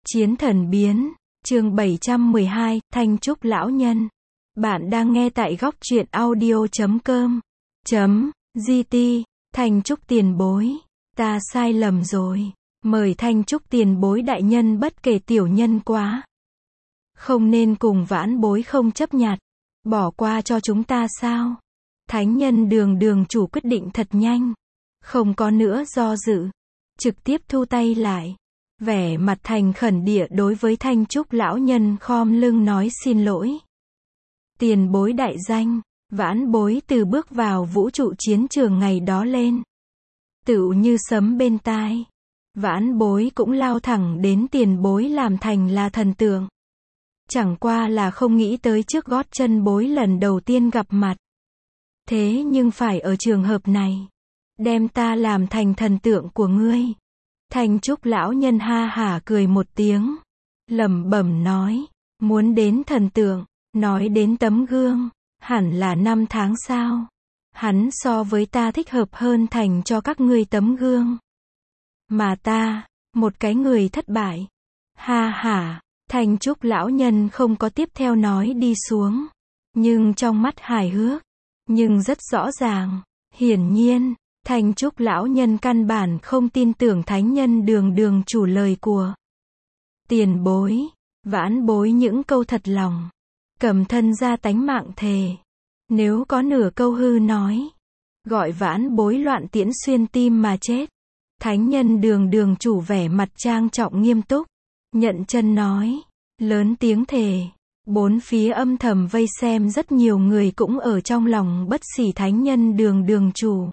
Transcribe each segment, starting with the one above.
Chiến thần biến, chương 712, Thanh Trúc lão nhân. Bạn đang nghe tại góc truyện audio.com.gt. Thanh Trúc tiền bối. Ta sai lầm rồi. Mời Thanh Trúc tiền bối đại nhân bất kể tiểu nhân quá. Không nên cùng vãn bối không chấp nhặt. Bỏ qua cho chúng ta sao? Thánh nhân đường chủ quyết định thật nhanh. Không có nữa do dự. Trực tiếp thu tay lại. Vẻ mặt thành khẩn địa đối với Thanh Trúc lão nhân khom lưng nói xin lỗi. Tiền bối đại danh, vãn bối từ bước vào vũ trụ chiến trường ngày đó lên. Tựu như sấm bên tai. Vãn bối cũng lao thẳng đến tiền bối làm thành là thần tượng. Chẳng qua là không nghĩ tới trước gót chân bối lần đầu tiên gặp mặt. Thế nhưng phải ở trường hợp này. Đem ta làm thành thần tượng của ngươi. Thanh Trúc lão nhân ha hả cười một tiếng. Lẩm bẩm nói. Muốn đến thần tượng. Nói đến tấm gương. Hẳn là 5 tháng sau. Hắn so với ta thích hợp hơn thành cho các ngươi tấm gương. Mà ta, một cái người thất bại. Ha hả. Thanh Trúc lão nhân không có tiếp theo nói đi xuống. Nhưng trong mắt hài hước. Nhưng rất rõ ràng. Hiển nhiên. Thanh Trúc lão nhân căn bản không tin tưởng thánh nhân đường chủ lời của tiền bối, vãn bối những câu thật lòng, cầm thân ra tánh mạng thề. Nếu có nửa câu hư nói, gọi vãn bối loạn tiễn xuyên tim mà chết. Thánh nhân đường chủ vẻ mặt trang trọng nghiêm túc, nhận chân nói, lớn tiếng thề. Bốn phía âm thầm vây xem rất nhiều người cũng ở trong lòng bất xỉ thánh nhân đường chủ.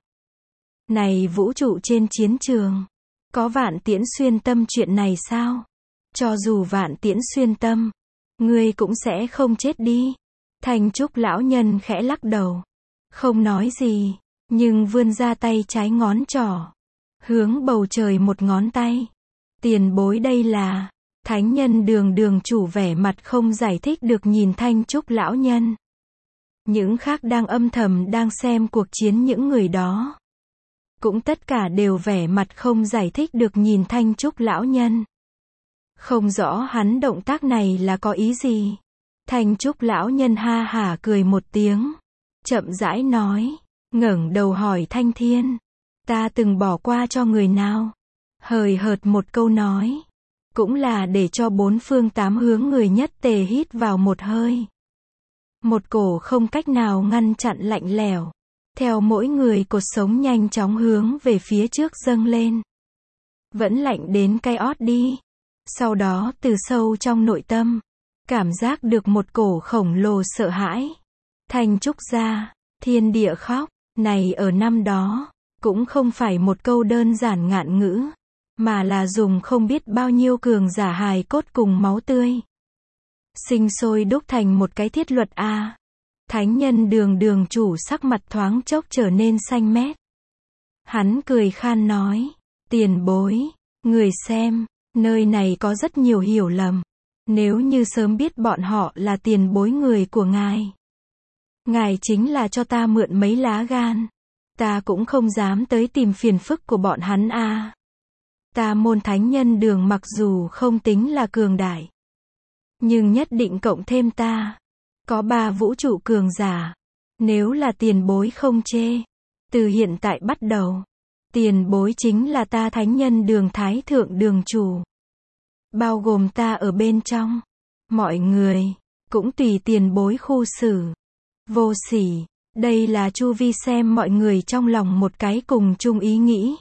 Này vũ trụ trên chiến trường, có vạn tiễn xuyên tâm chuyện này sao? Cho dù vạn tiễn xuyên tâm, ngươi cũng sẽ không chết đi. Thanh Trúc lão nhân khẽ lắc đầu, không nói gì, nhưng vươn ra tay trái ngón trỏ, hướng bầu trời một ngón tay. Tiền bối đây là, thánh nhân đường chủ vẻ mặt không giải thích được nhìn Thanh Trúc lão nhân. Những khác đang âm thầm đang xem cuộc chiến những người đó. Cũng tất cả đều vẻ mặt không giải thích được nhìn Thanh Trúc lão nhân. Không rõ hắn động tác này là có ý gì. Thanh Trúc lão nhân ha hả cười một tiếng. Chậm rãi nói. Ngẩng đầu hỏi Thanh Thiên. Ta từng bỏ qua cho người nào? Hời hợt một câu nói. Cũng là để cho bốn phương tám hướng người nhất tề hít vào một hơi. Một cổ không cách nào ngăn chặn lạnh lẽo. Theo mỗi người cột sống nhanh chóng hướng về phía trước dâng lên. Vẫn lạnh đến cay ót đi. Sau đó từ sâu trong nội tâm, cảm giác được một cổ khổng lồ sợ hãi. Thanh Trúc gia, thiên địa khóc, này ở năm đó, cũng không phải một câu đơn giản ngạn ngữ, mà là dùng không biết bao nhiêu cường giả hài cốt cùng máu tươi. Sinh sôi đúc thành một cái thiết luật a. Thánh nhân đường chủ sắc mặt thoáng chốc trở nên xanh mét. Hắn cười khan nói, tiền bối, người xem, nơi này có rất nhiều hiểu lầm. Nếu như sớm biết bọn họ là tiền bối người của ngài. Ngài chính là cho ta mượn mấy lá gan. Ta cũng không dám tới tìm phiền phức của bọn hắn a. Ta môn thánh nhân đường mặc dù không tính là cường đại. Nhưng nhất định cộng thêm ta. Có 3 vũ trụ cường giả. Nếu là tiền bối không chê. Từ hiện tại bắt đầu. Tiền bối chính là ta thánh nhân đường thái thượng đường chủ. Bao gồm ta ở bên trong. Mọi người. Cũng tùy tiền bối khu xử. Vô sỉ. Đây là chu vi xem mọi người trong lòng một cái cùng chung ý nghĩ.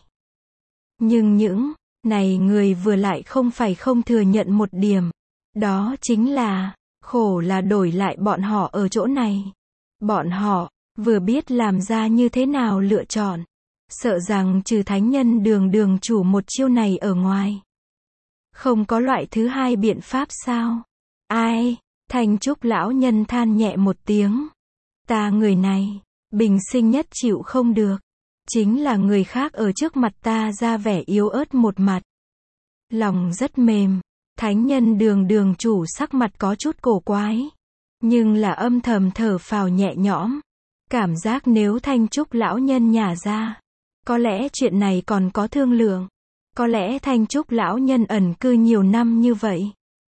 Nhưng những này người vừa lại không phải không thừa nhận một điểm. Đó chính là. Khổ là đổi lại bọn họ ở chỗ này. Bọn họ, vừa biết làm ra như thế nào lựa chọn. Sợ rằng trừ thánh nhân đường chủ một chiêu này ở ngoài. Không có loại thứ hai biện pháp sao? Ai? Thanh Trúc lão nhân than nhẹ một tiếng. Ta người này, bình sinh nhất chịu không được. Chính là người khác ở trước mặt ta ra vẻ yếu ớt một mặt. Lòng rất mềm. Thánh nhân đường chủ sắc mặt có chút cổ quái. Nhưng là âm thầm thở phào nhẹ nhõm. Cảm giác nếu Thanh Trúc lão nhân nhả ra. Có lẽ chuyện này còn có thương lượng. Có lẽ Thanh Trúc lão nhân ẩn cư nhiều năm như vậy.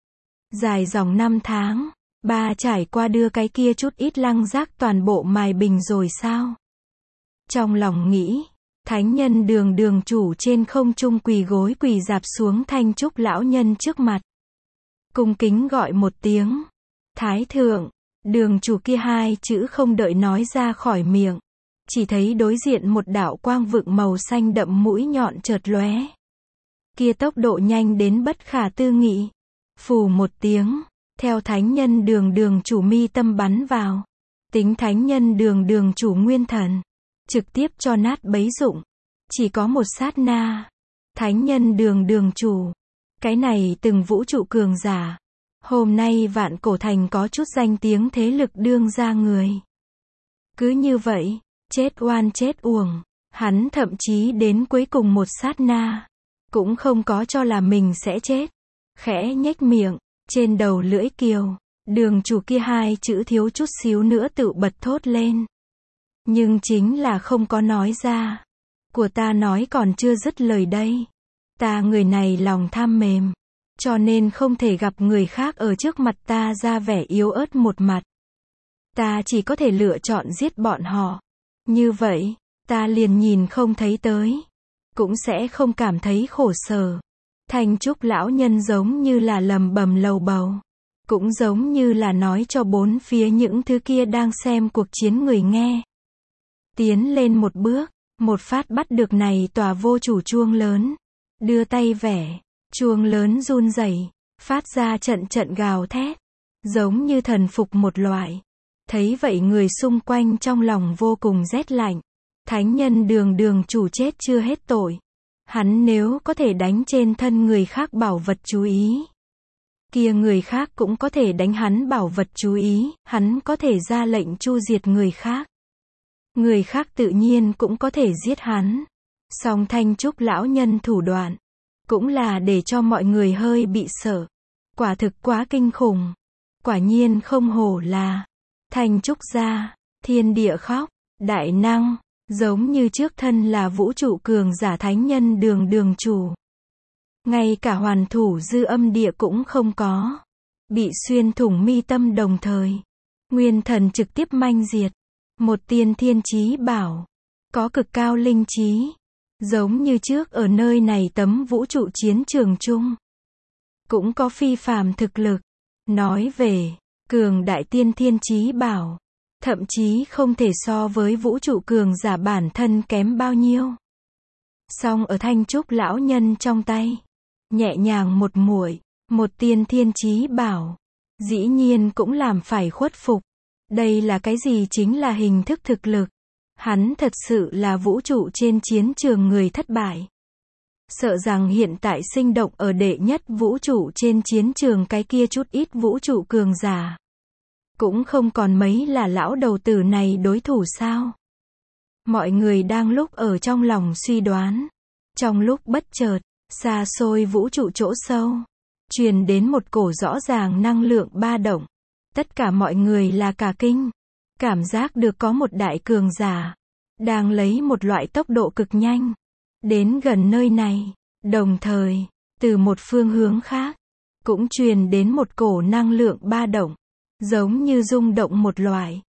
Dài dòng năm tháng, ba trải qua đưa cái kia chút ít lăng giác toàn bộ mài bình rồi sao? Trong lòng nghĩ, thánh nhân Đường Đường chủ trên không trung quỳ gối quỳ rạp xuống Thanh Trúc lão nhân trước mặt. Cung kính gọi một tiếng. Thái thượng, Đường chủ kia hai chữ không đợi nói ra khỏi miệng. Chỉ thấy đối diện một đạo quang vựng màu xanh đậm mũi nhọn chợt lóe. Kia tốc độ nhanh đến bất khả tư nghị. Phù một tiếng, theo thánh nhân Đường Đường chủ mi tâm bắn vào. Tính thánh nhân Đường Đường chủ nguyên thần. Trực tiếp cho nát bấy dụng. Chỉ có một sát na. Thánh nhân Đường Đường chủ. Cái này từng vũ trụ cường giả. Hôm nay vạn cổ thành có chút danh tiếng thế lực đương ra người. Cứ như vậy, chết oan chết uổng. Hắn thậm chí đến cuối cùng một sát na. Cũng không có cho là mình sẽ chết. Khẽ nhếch miệng, trên đầu lưỡi kiều. Đường chủ kia hai chữ thiếu chút xíu nữa tự bật thốt lên. Nhưng chính là không có nói ra. Của ta nói còn chưa dứt lời đây. Ta người này lòng tham mềm. Cho nên không thể gặp người khác ở trước mặt ta ra vẻ yếu ớt một mặt. Ta chỉ có thể lựa chọn giết bọn họ. Như vậy, ta liền nhìn không thấy tới. Cũng sẽ không cảm thấy khổ sở. Thanh Trúc lão nhân giống như là lầm bầm lầu bầu. Cũng giống như là nói cho bốn phía những thứ kia đang xem cuộc chiến người nghe. Tiến lên một bước, một phát bắt được này tòa vô chủ chuông lớn. Đưa tay vẽ, chuông lớn run rẩy, phát ra trận trận gào thét. Giống như thần phục một loại. Thấy vậy người xung quanh trong lòng vô cùng rét lạnh. Thánh nhân Đường Đường chủ chết chưa hết tội. Hắn nếu có thể đánh trên thân người khác bảo vật chú ý. Kia người khác cũng có thể đánh hắn bảo vật chú ý, hắn có thể ra lệnh chu diệt người khác. Người khác tự nhiên cũng có thể giết hắn. Song Thanh Trúc lão nhân thủ đoạn, cũng là để cho mọi người hơi bị sợ. Quả thực quá kinh khủng. Quả nhiên không hổ là Thanh Trúc gia, thiên địa khóc, đại năng, giống như trước thân là vũ trụ cường giả thánh nhân Đường Đường chủ. Ngay cả hoàn thủ dư âm địa cũng không có. Bị xuyên thủng mi tâm đồng thời. Nguyên thần trực tiếp manh diệt. Một tiên thiên chí bảo. Có cực cao linh trí. Giống như trước ở nơi này tấm vũ trụ chiến trường chung. Cũng có phi phàm thực lực. Nói về cường đại tiên thiên chí bảo. Thậm chí không thể so với vũ trụ cường giả bản thân kém bao nhiêu. Song ở Thanh Trúc lão nhân trong tay. Nhẹ nhàng một muội, một tiên thiên chí bảo. Dĩ nhiên cũng làm phải khuất phục. Đây là cái gì chính là hình thức thực lực. Hắn thật sự là vũ trụ trên chiến trường người thất bại. Sợ rằng hiện tại sinh động ở đệ nhất vũ trụ trên chiến trường cái kia chút ít vũ trụ cường giả. Cũng không còn mấy là lão đầu tử này đối thủ sao. Mọi người đang lúc ở trong lòng suy đoán. Trong lúc bất chợt, xa xôi vũ trụ chỗ sâu, truyền đến một cổ rõ ràng năng lượng ba động. Tất cả mọi người là cả kinh. Cảm giác được có một đại cường giả đang lấy một loại tốc độ cực nhanh đến gần nơi này. Đồng thời, từ một phương hướng khác, cũng truyền đến một cổ năng lượng ba động, giống như rung động một loại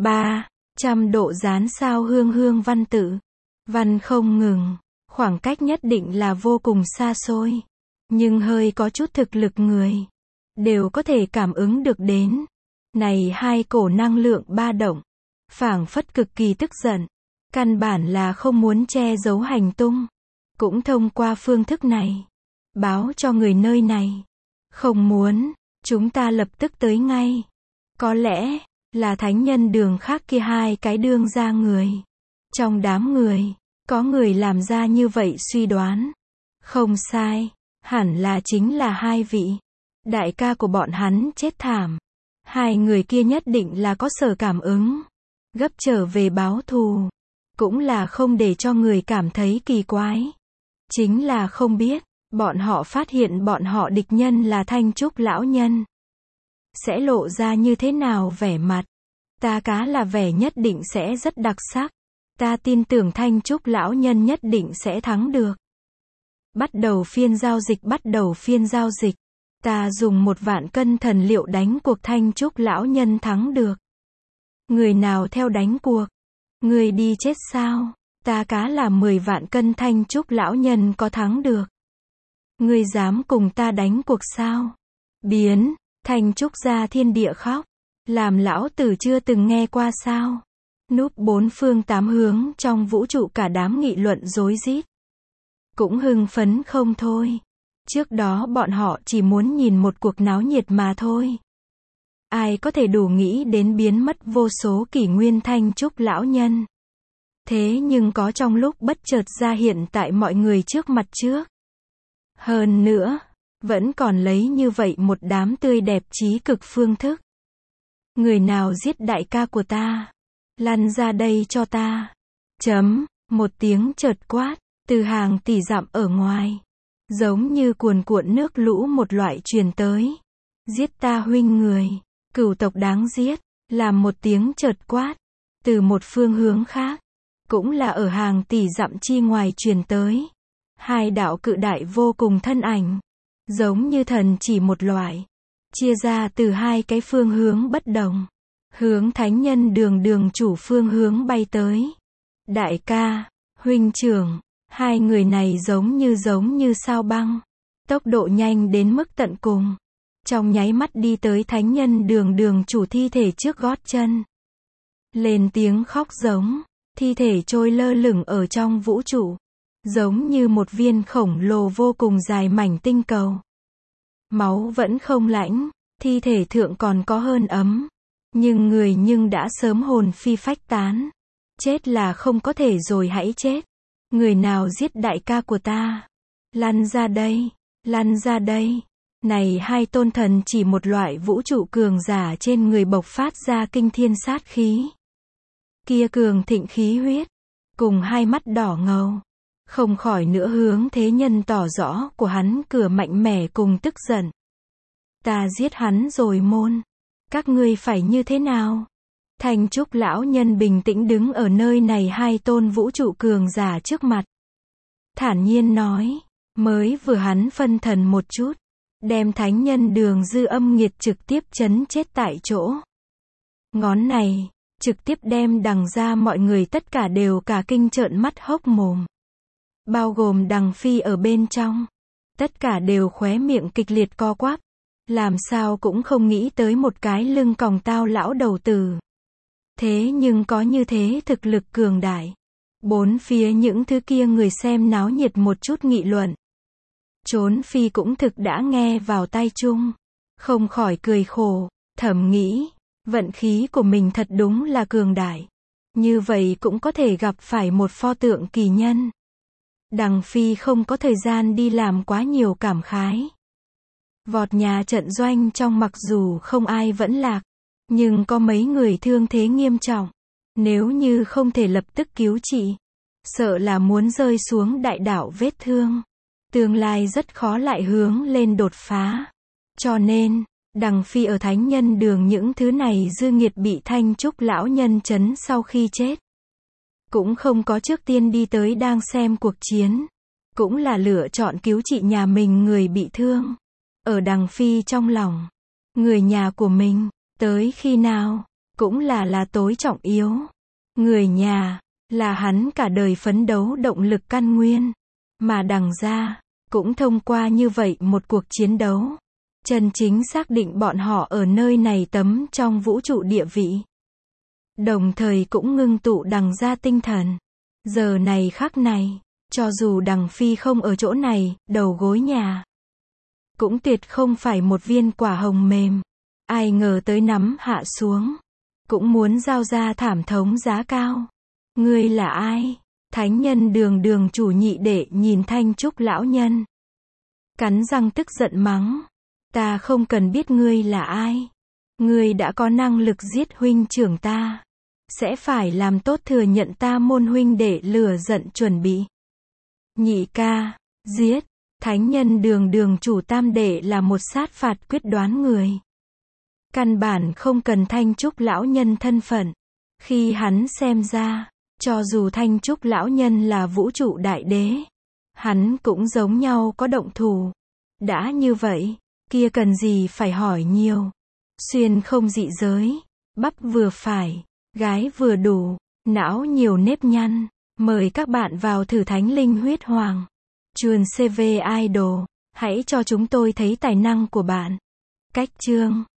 300 độ dán sao hương hương văn tự. Văn không ngừng, khoảng cách nhất định là vô cùng xa xôi. Nhưng hơi có chút thực lực người, đều có thể cảm ứng được đến. Này hai cổ năng lượng ba động, phảng phất cực kỳ tức giận. Căn bản là không muốn che giấu hành tung. Cũng thông qua phương thức này, báo cho người nơi này. Không muốn, chúng ta lập tức tới ngay. Có lẽ, là thánh nhân Đường khác kia hai cái đương ra người. Trong đám người, có người làm ra như vậy suy đoán. Không sai, hẳn là chính là hai vị. Đại ca của bọn hắn chết thảm. Hai người kia nhất định là có sở cảm ứng. Gấp trở về báo thù. Cũng là không để cho người cảm thấy kỳ quái. Chính là không biết, bọn họ phát hiện bọn họ địch nhân là Thanh Trúc lão nhân. Sẽ lộ ra như thế nào vẻ mặt. Ta cá là vẻ nhất định sẽ rất đặc sắc. Ta tin tưởng Thanh Trúc lão nhân nhất định sẽ thắng được. Bắt đầu phiên giao dịch, bắt đầu phiên giao dịch. Ta dùng 1.000 cân thần liệu đánh cuộc Thanh Trúc lão nhân thắng được. Người nào theo đánh cuộc? Người đi chết sao? Ta cá là 10.000 cân Thanh Trúc lão nhân có thắng được. Người dám cùng ta đánh cuộc sao? Biến, Thanh Trúc ra thiên địa khóc. Làm lão tử chưa từng nghe qua sao? Núp 4 phương 8 hướng trong vũ trụ cả đám nghị luận rối rít. Cũng hưng phấn không thôi. Trước đó bọn họ chỉ muốn nhìn một cuộc náo nhiệt mà thôi. Ai có thể đủ nghĩ đến biến mất vô số kỷ nguyên Thanh Trúc lão nhân. Thế nhưng có trong lúc bất chợt ra hiện tại mọi người trước mặt trước. Hơn nữa, vẫn còn lấy như vậy một đám tươi đẹp trí cực phương thức. Người nào giết đại ca của ta? Lăn ra đây cho ta. Một tiếng chợt quát, từ hàng tỷ dặm ở ngoài. Giống như cuồn cuộn nước lũ một loại truyền tới. Giết ta huynh người. Cửu tộc đáng giết. Làm một tiếng chợt quát. Từ một phương hướng khác. Cũng là ở hàng tỷ dặm chi ngoài truyền tới. Hai đạo cự đại vô cùng thân ảnh. Giống như thần chỉ một loại. Chia ra từ hai cái phương hướng bất đồng. Hướng thánh nhân đường chủ phương hướng bay tới. Đại ca, huynh trưởng, hai người này giống như sao băng. Tốc độ nhanh đến mức tận cùng. Trong nháy mắt đi tới thánh nhân đường chủ thi thể trước gót chân. Lên tiếng khóc giống. Thi thể trôi lơ lửng ở trong vũ trụ. Giống như một viên khổng lồ vô cùng dài mảnh tinh cầu. Máu vẫn không lạnh. Thi thể thượng còn có hơn ấm. Nhưng người đã sớm hồn phi phách tán. Chết là không có thể rồi, hãy chết. Người nào giết đại ca của ta? Lăn ra đây, lăn ra đây. Này hai tôn thần chỉ một loại vũ trụ cường giả trên người bộc phát ra kinh thiên sát khí. Kia cường thịnh khí huyết, cùng hai mắt đỏ ngầu. Không khỏi nữa hướng thế nhân tỏ rõ của hắn cửa mạnh mẽ cùng tức giận. Ta giết hắn rồi môn. Các ngươi phải như thế nào? Thanh Trúc lão nhân bình tĩnh đứng ở nơi này hai tôn vũ trụ cường giả trước mặt. Thản nhiên nói, mới vừa hắn phân thần một chút, đem thánh nhân Đường Dư Âm nghiệt trực tiếp chấn chết tại chỗ. Ngón này, trực tiếp đem đằng ra mọi người tất cả đều cả kinh trợn mắt hốc mồm. Bao gồm Đằng Phi ở bên trong. Tất cả đều khóe miệng kịch liệt co quắp. Làm sao cũng không nghĩ tới một cái lưng còng tao lão đầu tử. Thế nhưng có như thế thực lực cường đại. Bốn phía những thứ kia người xem náo nhiệt một chút nghị luận. Trốn Phi cũng thực đã nghe vào tai chung. Không khỏi cười khổ, thầm nghĩ, vận khí của mình thật đúng là cường đại. Như vậy cũng có thể gặp phải một pho tượng kỳ nhân. Đằng Phi không có thời gian đi làm quá nhiều cảm khái. Vọt nhà trận doanh trong mặc dù không ai vẫn lạc, nhưng có mấy người thương thế nghiêm trọng. Nếu như không thể lập tức cứu trị, sợ là muốn rơi xuống đại đạo vết thương. Tương lai rất khó lại hướng lên đột phá. Cho nên, Đằng Phi ở thánh nhân đường những thứ này dư nghiệt bị Thanh Trúc lão nhân chấn sau khi chết. Cũng không có trước tiên đi tới đang xem cuộc chiến. Cũng là lựa chọn cứu trị nhà mình người bị thương. Ở Đằng Phi trong lòng, người nhà của mình, tới khi nào, cũng là tối trọng yếu. Người nhà, là hắn cả đời phấn đấu động lực căn nguyên. Mà Đằng gia, cũng thông qua như vậy một cuộc chiến đấu, chân chính xác định bọn họ ở nơi này tấm trong vũ trụ địa vị. Đồng thời cũng ngưng tụ Đằng gia tinh thần. Giờ này khắc này, cho dù Đằng Phi không ở chỗ này, đầu gối nhà, cũng tuyệt không phải một viên quả hồng mềm. Ai ngờ tới nắm hạ xuống, cũng muốn giao ra thảm thống giá cao. Ngươi là ai? Thánh nhân đường chủ nhị đệ nhìn Thanh Trúc lão nhân. Cắn răng tức giận mắng. Ta không cần biết ngươi là ai. Ngươi đã có năng lực giết huynh trưởng ta. Sẽ phải làm tốt thừa nhận ta môn huynh để lừa giận chuẩn bị. Nhị ca, giết. Thánh nhân đường chủ tam đệ là một sát phạt quyết đoán người. Căn bản không cần Thanh Trúc lão nhân thân phận. Khi hắn xem ra, cho dù Thanh Trúc lão nhân là vũ trụ đại đế, Hắn cũng giống nhau có động thủ. Đã như vậy, kia cần gì phải hỏi nhiều. Xuyên không dị giới, bắp vừa phải, gái vừa đủ, não nhiều nếp nhăn. Mời các bạn vào thử Thánh Linh Huyết Hoàng. Chuồn CV Idol, hãy cho chúng tôi thấy tài năng của bạn. Cách chương